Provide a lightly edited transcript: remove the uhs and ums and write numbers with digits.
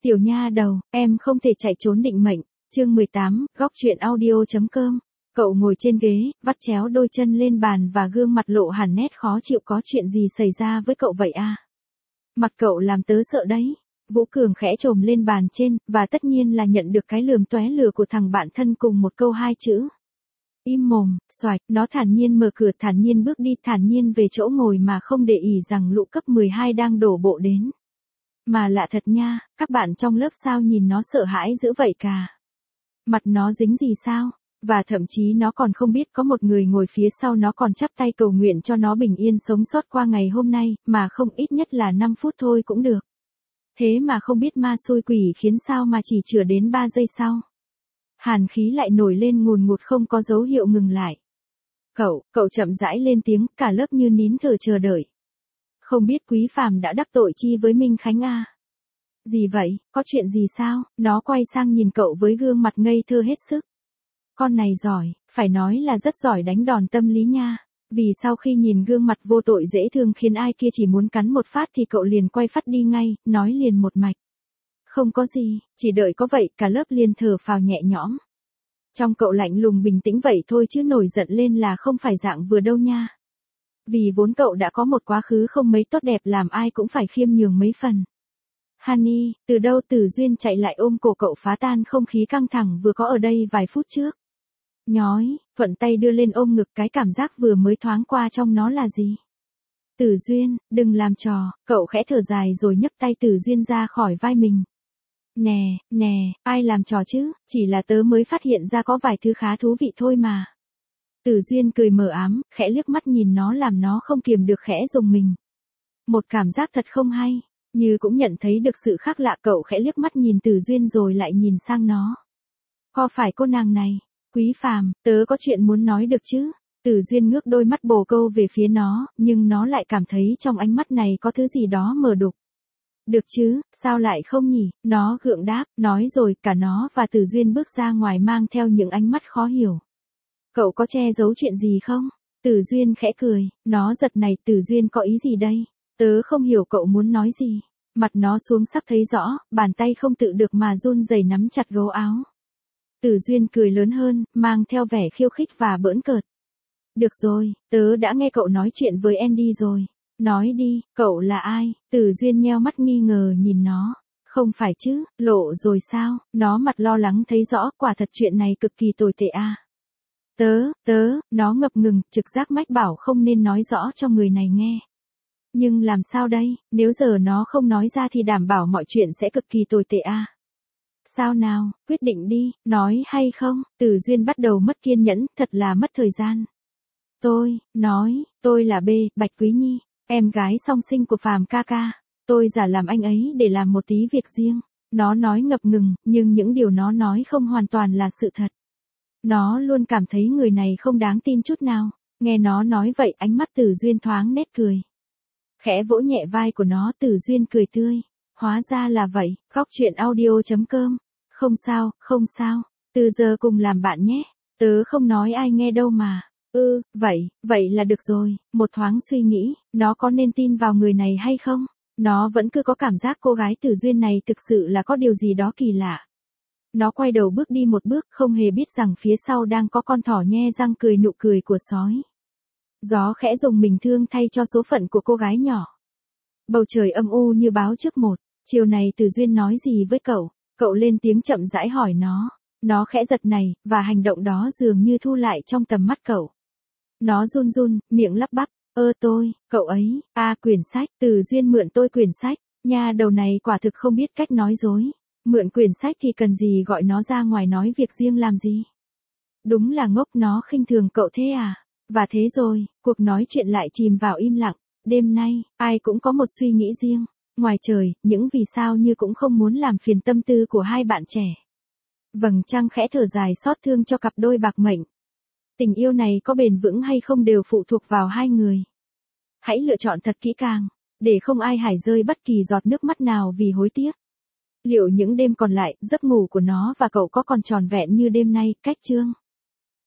Tiểu nha đầu, em không thể chạy trốn định mệnh. Chương 18, góc truyện audio.com. Cậu ngồi trên ghế, vắt chéo đôi chân lên bàn và gương mặt lộ hẳn nét khó chịu. Có chuyện gì xảy ra với cậu vậy à? Mặt cậu làm tớ sợ đấy. Vũ Cường khẽ chồm lên bàn trên, và tất nhiên là nhận được cái lườm tóe lửa của thằng bạn thân cùng một câu hai chữ. Im mồm. Xoạch, nó thản nhiên mở cửa, thản nhiên bước đi, thản nhiên về chỗ ngồi mà không để ý rằng lũ cấp 12 đang đổ bộ đến. Mà lạ thật nha, các bạn trong lớp sao nhìn nó sợ hãi dữ vậy cả. Mặt nó dính gì sao? Và thậm chí nó còn không biết có một người ngồi phía sau nó còn chắp tay cầu nguyện cho nó bình yên sống sót qua ngày hôm nay, mà không ít nhất là 5 phút thôi cũng được. Thế mà không biết ma xui quỷ khiến sao mà chỉ chừa đến 3 giây sau. Hàn khí lại nổi lên ngùn ngụt không có dấu hiệu ngừng lại. Cậu chậm rãi lên tiếng, cả lớp như nín thở chờ đợi. Không biết Quý Phàm đã đắc tội chi với Minh Khánh à? Gì vậy, có chuyện gì sao? Nó quay sang nhìn cậu với gương mặt ngây thơ hết sức. Con này giỏi, phải nói là rất giỏi đánh đòn tâm lý nha. Vì sau khi nhìn gương mặt vô tội dễ thương khiến ai kia chỉ muốn cắn một phát thì cậu liền quay phát đi ngay, nói liền một mạch. Không có gì, chỉ đợi có vậy, cả lớp liền thở phào nhẹ nhõm. Trong cậu lạnh lùng bình tĩnh vậy thôi chứ nổi giận lên là không phải dạng vừa đâu nha. Vì vốn cậu đã có một quá khứ không mấy tốt đẹp làm ai cũng phải khiêm nhường mấy phần. Honey, từ đâu Tử Duyên chạy lại ôm cổ cậu phá tan không khí căng thẳng vừa có ở đây vài phút trước. Nhói, thuận tay đưa lên ôm ngực, cái cảm giác vừa mới thoáng qua trong nó là gì? Tử Duyên, đừng làm trò, cậu khẽ thở dài rồi nhấc tay Tử Duyên ra khỏi vai mình. Nè, ai làm trò chứ, chỉ là tớ mới phát hiện ra có vài thứ khá thú vị thôi mà. Tử Duyên cười mờ ám, khẽ liếc mắt nhìn nó làm nó không kiềm được khẽ rùng mình. Một cảm giác thật không hay, như cũng nhận thấy được sự khác lạ, cậu khẽ liếc mắt nhìn Tử Duyên rồi lại nhìn sang nó. Có phải cô nàng này? Quý Phàm, tớ có chuyện muốn nói được chứ? Tử Duyên ngước đôi mắt bồ câu về phía nó, nhưng nó lại cảm thấy trong ánh mắt này có thứ gì đó mờ đục. Được chứ, sao lại không nhỉ? Nó gượng đáp, nói rồi cả nó và Tử Duyên bước ra ngoài mang theo những ánh mắt khó hiểu. Cậu có che giấu chuyện gì không? Tử Duyên khẽ cười, nó giật này, Tử Duyên có ý gì đây? Tớ không hiểu cậu muốn nói gì. Mặt nó xuống sắc thấy rõ, bàn tay không tự được mà run rẩy nắm chặt gấu áo. Tử Duyên cười lớn hơn, mang theo vẻ khiêu khích và bỡn cợt. Được rồi, tớ đã nghe cậu nói chuyện với Andy rồi. Nói đi, cậu là ai? Tử Duyên nheo mắt nghi ngờ nhìn nó. Không phải chứ, lộ rồi sao? Nó mặt lo lắng thấy rõ, quả thật chuyện này cực kỳ tồi tệ à. Nó ngập ngừng, trực giác mách bảo không nên nói rõ cho người này nghe. Nhưng làm sao đây, nếu giờ nó không nói ra thì đảm bảo mọi chuyện sẽ cực kỳ tồi tệ à. Sao nào, quyết định đi, nói hay không? Tử Duyên bắt đầu mất kiên nhẫn, thật là mất thời gian. Tôi là Bạch Quý Nhi, em gái song sinh của Phàm ca ca. Tôi giả làm anh ấy để làm một tí việc riêng. Nó nói ngập ngừng, nhưng những điều nó nói không hoàn toàn là sự thật. Nó luôn cảm thấy người này không đáng tin chút nào. Nghe nó nói vậy, ánh mắt Tử Duyên thoáng nét cười. Khẽ vỗ nhẹ vai của nó, Tử Duyên cười tươi. Hóa ra là vậy, góc truyện audio.com. Không sao, từ giờ cùng làm bạn nhé. Tớ không nói ai nghe đâu mà. Vậy là được rồi. Một thoáng suy nghĩ, nó có nên tin vào người này hay không? Nó vẫn cứ có cảm giác cô gái Tử Duyên này thực sự là có điều gì đó kỳ lạ. Nó quay đầu bước đi một bước, không hề biết rằng phía sau đang có con thỏ nhe răng cười nụ cười của sói. Gió khẽ rùng mình thương thay cho số phận của cô gái nhỏ. Bầu trời âm u như báo trước một. Chiều này Tử Duyên nói gì với cậu? Cậu lên tiếng chậm rãi hỏi nó. Nó khẽ giật này, và hành động đó dường như thu lại trong tầm mắt cậu. Nó run, miệng lắp bắp. Cậu ấy, quyển sách, Tử Duyên mượn tôi quyển sách. Nha đầu này quả thực không biết cách nói dối. Mượn quyển sách thì cần gì gọi nó ra ngoài nói việc riêng làm gì? Đúng là ngốc, nó khinh thường cậu thế à? Và thế rồi, cuộc nói chuyện lại chìm vào im lặng. Đêm nay, ai cũng có một suy nghĩ riêng. Ngoài trời, những vì sao như cũng không muốn làm phiền tâm tư của hai bạn trẻ. Vầng trăng khẽ thở dài xót thương cho cặp đôi bạc mệnh. Tình yêu này có bền vững hay không đều phụ thuộc vào hai người. Hãy lựa chọn thật kỹ càng, để không ai hải rơi bất kỳ giọt nước mắt nào vì hối tiếc. Liệu những đêm còn lại, giấc ngủ của nó và cậu có còn tròn vẹn như đêm nay? Cách chương